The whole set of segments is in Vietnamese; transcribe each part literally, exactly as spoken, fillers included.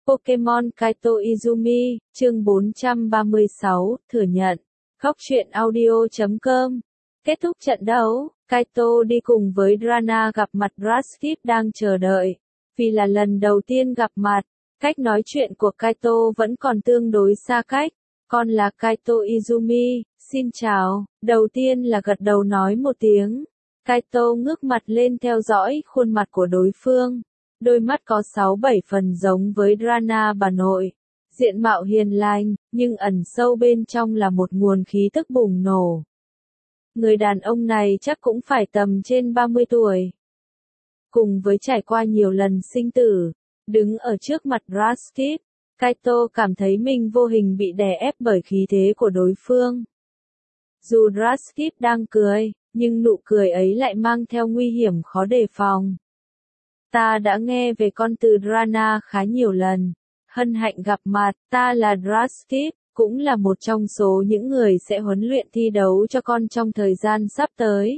Pokemon Kaito Izumi, chương bốn trăm ba mươi sáu, thừa nhận. Góc truyện audio chấm com. Kết thúc trận đấu, Kaito đi cùng với Drana gặp mặt Graskip đang chờ đợi. Vì là lần đầu tiên gặp mặt, cách nói chuyện của Kaito vẫn còn tương đối xa cách. Con là Kaito Izumi, xin chào. Đầu tiên là gật đầu nói một tiếng. Kaito ngước mặt lên theo dõi khuôn mặt của đối phương. Đôi mắt có sáu bảy phần giống với Drana bà nội. Diện mạo hiền lành, nhưng ẩn sâu bên trong là một nguồn khí tức bùng nổ. Người đàn ông này chắc cũng phải tầm trên ba mươi tuổi. Cùng với trải qua nhiều lần sinh tử, đứng ở trước mặt Graskip, Kaito cảm thấy mình vô hình bị đè ép bởi khí thế của đối phương. Dù Graskip đang cười, nhưng nụ cười ấy lại mang theo nguy hiểm khó đề phòng. Ta đã nghe về con từ Drana khá nhiều lần. Hân hạnh gặp mặt, ta là Graskip, cũng là một trong số những người sẽ huấn luyện thi đấu cho con trong thời gian sắp tới.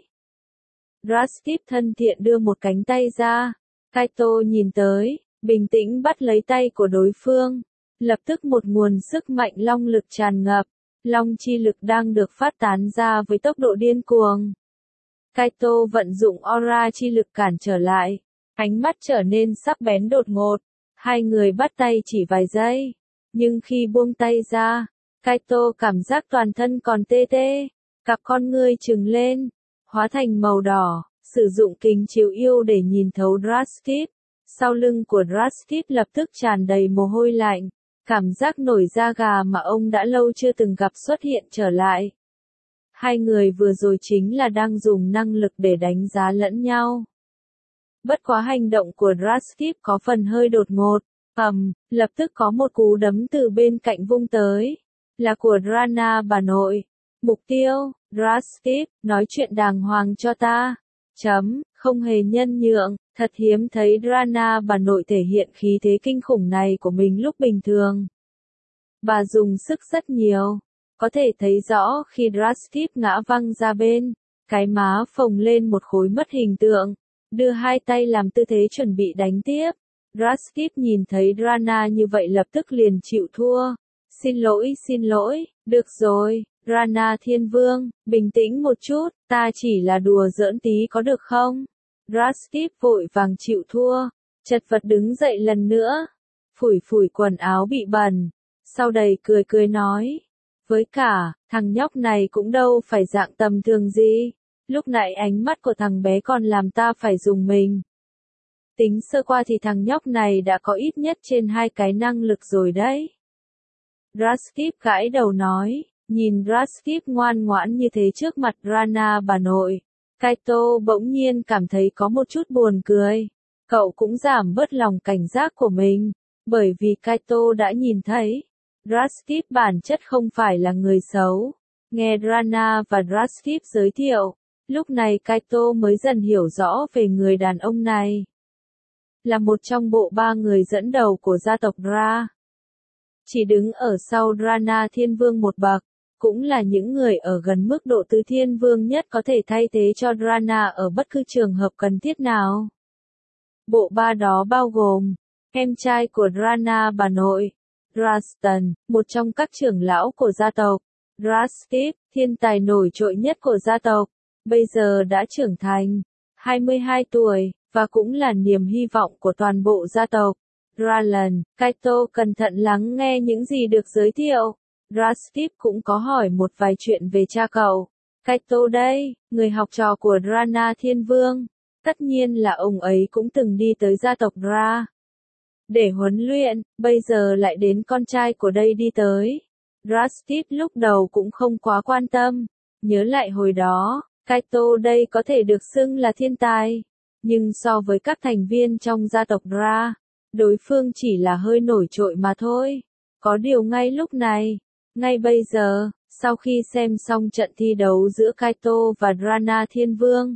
Graskip thân thiện đưa một cánh tay ra. Kaito nhìn tới, bình tĩnh bắt lấy tay của đối phương. Lập tức một nguồn sức mạnh long lực tràn ngập. Long chi lực đang được phát tán ra với tốc độ điên cuồng. Kaito vận dụng aura chi lực cản trở lại. Ánh mắt trở nên sắc bén đột ngột. Hai người bắt tay chỉ vài giây. Nhưng khi buông tay ra, Kaito cảm giác toàn thân còn tê tê. Cặp con ngươi trừng lên, hóa thành màu đỏ, sử dụng kính chiếu yêu để nhìn thấu Graskip. Sau lưng của Graskip lập tức tràn đầy mồ hôi lạnh. Cảm giác nổi da gà mà ông đã lâu chưa từng gặp xuất hiện trở lại. Hai người vừa rồi chính là đang dùng năng lực để đánh giá lẫn nhau. Bất quá hành động của Graskip có phần hơi đột ngột. Ầm, lập tức có một cú đấm từ bên cạnh vung tới. Là của Drana bà nội. Mục tiêu, Graskip, nói chuyện đàng hoàng cho ta. Chấm, không hề nhân nhượng, thật hiếm thấy Drana bà nội thể hiện khí thế kinh khủng này của mình lúc bình thường. Bà dùng sức rất nhiều. Có thể thấy rõ khi Graskip ngã văng ra bên, cái má phồng lên một khối mất hình tượng. Đưa hai tay làm tư thế chuẩn bị đánh tiếp. Graskip nhìn thấy Drana như vậy lập tức liền chịu thua. Xin lỗi, xin lỗi, được rồi, Drana Thiên Vương, bình tĩnh một chút, ta chỉ là đùa giỡn tí có được không? Graskip vội vàng chịu thua, chật vật đứng dậy lần nữa, phủi phủi quần áo bị bẩn, sau đầy cười cười nói. Với cả, thằng nhóc này cũng đâu phải dạng tầm thường gì. Lúc nãy ánh mắt của thằng bé còn làm ta phải dùng mình. Tính sơ qua thì thằng nhóc này đã có ít nhất trên hai cái năng lực rồi đấy. Graskip gãi đầu nói, nhìn Graskip ngoan ngoãn như thế trước mặt Drana bà nội. Kaito bỗng nhiên cảm thấy có một chút buồn cười. Cậu cũng giảm bớt lòng cảnh giác của mình, bởi vì Kaito đã nhìn thấy. Graskip bản chất không phải là người xấu. Nghe Drana và Graskip giới thiệu. Lúc này Kaito mới dần hiểu rõ về người đàn ông này. Là một trong bộ ba người dẫn đầu của gia tộc Dra. Chỉ đứng ở sau Drana Thiên Vương một bậc, cũng là những người ở gần mức độ tứ Thiên Vương nhất có thể thay thế cho Drana ở bất cứ trường hợp cần thiết nào. Bộ ba đó bao gồm, em trai của Drana bà nội, Draston, một trong các trưởng lão của gia tộc, Graskip, thiên tài nổi trội nhất của gia tộc. Bây giờ đã trưởng thành, hai mươi hai tuổi, và cũng là niềm hy vọng của toàn bộ gia tộc. Dralan, Kaito cẩn thận lắng nghe những gì được giới thiệu. Graskip cũng có hỏi một vài chuyện về cha cậu. Kaito đây, người học trò của Drana Thiên Vương. Tất nhiên là ông ấy cũng từng đi tới gia tộc Dra. Để huấn luyện, bây giờ lại đến con trai của đây đi tới. Graskip lúc đầu cũng không quá quan tâm. Nhớ lại hồi đó. Kaito đây có thể được xưng là thiên tài, nhưng so với các thành viên trong gia tộc Dra, đối phương chỉ là hơi nổi trội mà thôi. Có điều ngay lúc này, ngay bây giờ, sau khi xem xong trận thi đấu giữa Kaito và Drana Thiên Vương,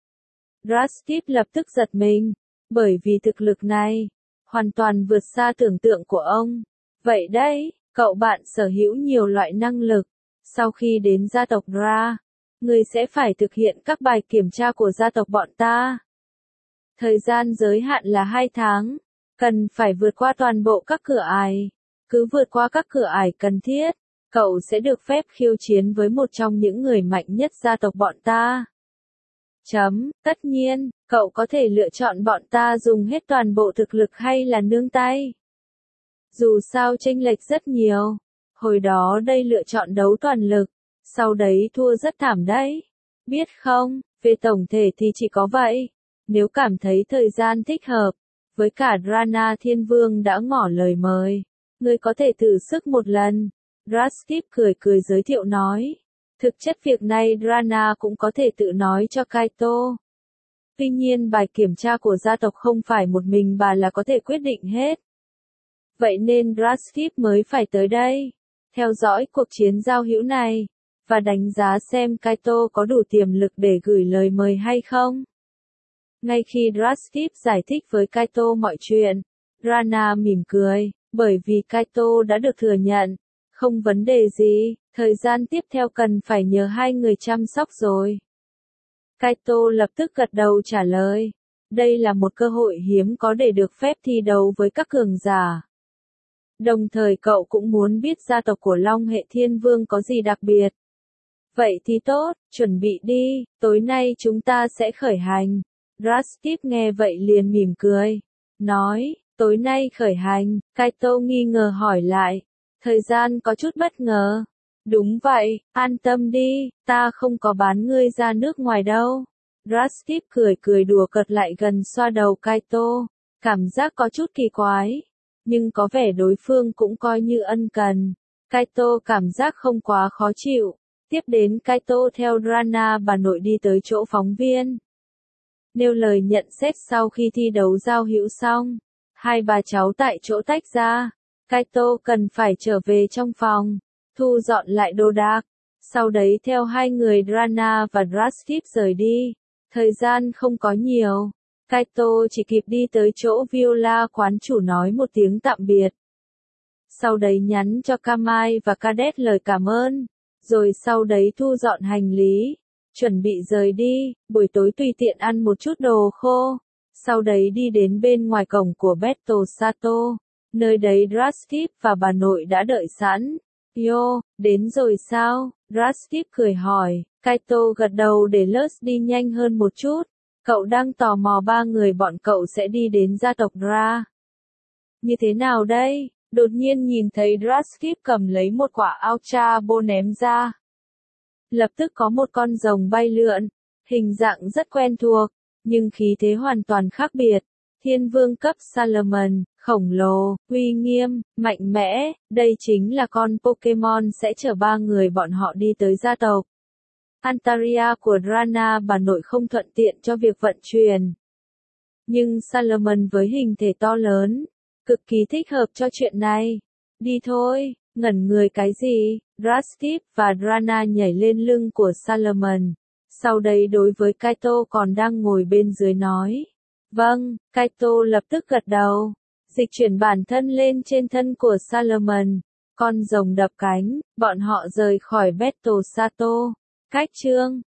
Graskip lập tức giật mình, bởi vì thực lực này, hoàn toàn vượt xa tưởng tượng của ông. Vậy đấy, cậu bạn sở hữu nhiều loại năng lực, sau khi đến gia tộc Dra, người sẽ phải thực hiện các bài kiểm tra của gia tộc bọn ta. Thời gian giới hạn là hai tháng. Cần phải vượt qua toàn bộ các cửa ải. Cứ vượt qua các cửa ải cần thiết, cậu sẽ được phép khiêu chiến với một trong những người mạnh nhất gia tộc bọn ta. Chấm, tất nhiên, cậu có thể lựa chọn bọn ta dùng hết toàn bộ thực lực hay là nương tay. Dù sao chênh lệch rất nhiều. Hồi đó đây lựa chọn đấu toàn lực, sau đấy thua rất thảm đấy. Biết không, về tổng thể thì chỉ có vậy. Nếu cảm thấy thời gian thích hợp, với cả Drana Thiên Vương đã ngỏ lời mời, ngươi có thể thử sức một lần. Rashkip cười cười giới thiệu nói. Thực chất việc này Drana cũng có thể tự nói cho Kaito. Tuy nhiên bài kiểm tra của gia tộc không phải một mình bà là có thể quyết định hết. Vậy nên Rashkip mới phải tới đây, theo dõi cuộc chiến giao hữu này, và đánh giá xem Kaito có đủ tiềm lực để gửi lời mời hay không. Ngay khi Rashkip giải thích với Kaito mọi chuyện, Drana mỉm cười, bởi vì Kaito đã được thừa nhận. Không vấn đề gì, thời gian tiếp theo cần phải nhờ hai người chăm sóc rồi. Kaito lập tức gật đầu trả lời. Đây là một cơ hội hiếm có để được phép thi đấu với các cường giả. Đồng thời cậu cũng muốn biết gia tộc của Long hệ Thiên Vương có gì đặc biệt. Vậy thì tốt, chuẩn bị đi, tối nay chúng ta sẽ khởi hành. Rashkip nghe vậy liền mỉm cười. Nói, tối nay khởi hành, Kaito nghi ngờ hỏi lại. Thời gian có chút bất ngờ. Đúng vậy, an tâm đi, ta không có bán ngươi ra nước ngoài đâu. Rashkip cười cười đùa cợt lại gần xoa đầu Kaito. Cảm giác có chút kỳ quái. Nhưng có vẻ đối phương cũng coi như ân cần. Kaito cảm giác không quá khó chịu. Tiếp đến Kaito theo Drana bà nội đi tới chỗ phóng viên. Nêu lời nhận xét sau khi thi đấu giao hữu xong. Hai bà cháu tại chỗ tách ra. Kaito cần phải trở về trong phòng, thu dọn lại đồ đạc. Sau đấy theo hai người Drana và Rashkip rời đi. Thời gian không có nhiều. Kaito chỉ kịp đi tới chỗ Viola quán chủ nói một tiếng tạm biệt. Sau đấy nhắn cho Kamai và Cadet lời cảm ơn. Rồi sau đấy thu dọn hành lý. Chuẩn bị rời đi, buổi tối tùy tiện ăn một chút đồ khô. Sau đấy đi đến bên ngoài cổng của Battle Sato. Nơi đấy Rashkip và bà nội đã đợi sẵn. Yo, đến rồi sao? Rashkip cười hỏi. Kaito gật đầu để Lurs đi nhanh hơn một chút. Cậu đang tò mò ba người bọn cậu sẽ đi đến gia tộc Dra. Như thế nào đây? Đột nhiên nhìn thấy Rashkip cầm lấy một quả Ultra Ball ném ra. Lập tức có một con rồng bay lượn. Hình dạng rất quen thuộc, nhưng khí thế hoàn toàn khác biệt. Thiên vương cấp Salomon, khổng lồ, uy nghiêm, mạnh mẽ, đây chính là con Pokemon sẽ chở ba người bọn họ đi tới gia tộc. Antaria của Drana bà nội không thuận tiện cho việc vận chuyển. Nhưng Salomon với hình thể to lớn, cực kỳ thích hợp cho chuyện này. Đi thôi, ngẩn người cái gì? Rashkip và Drana nhảy lên lưng của Salomon. Sau đây đối với Kaito còn đang ngồi bên dưới nói. Vâng, Kaito lập tức gật đầu. Dịch chuyển bản thân lên trên thân của Salomon. Con rồng đập cánh, bọn họ rời khỏi Battle Sato. Cách chương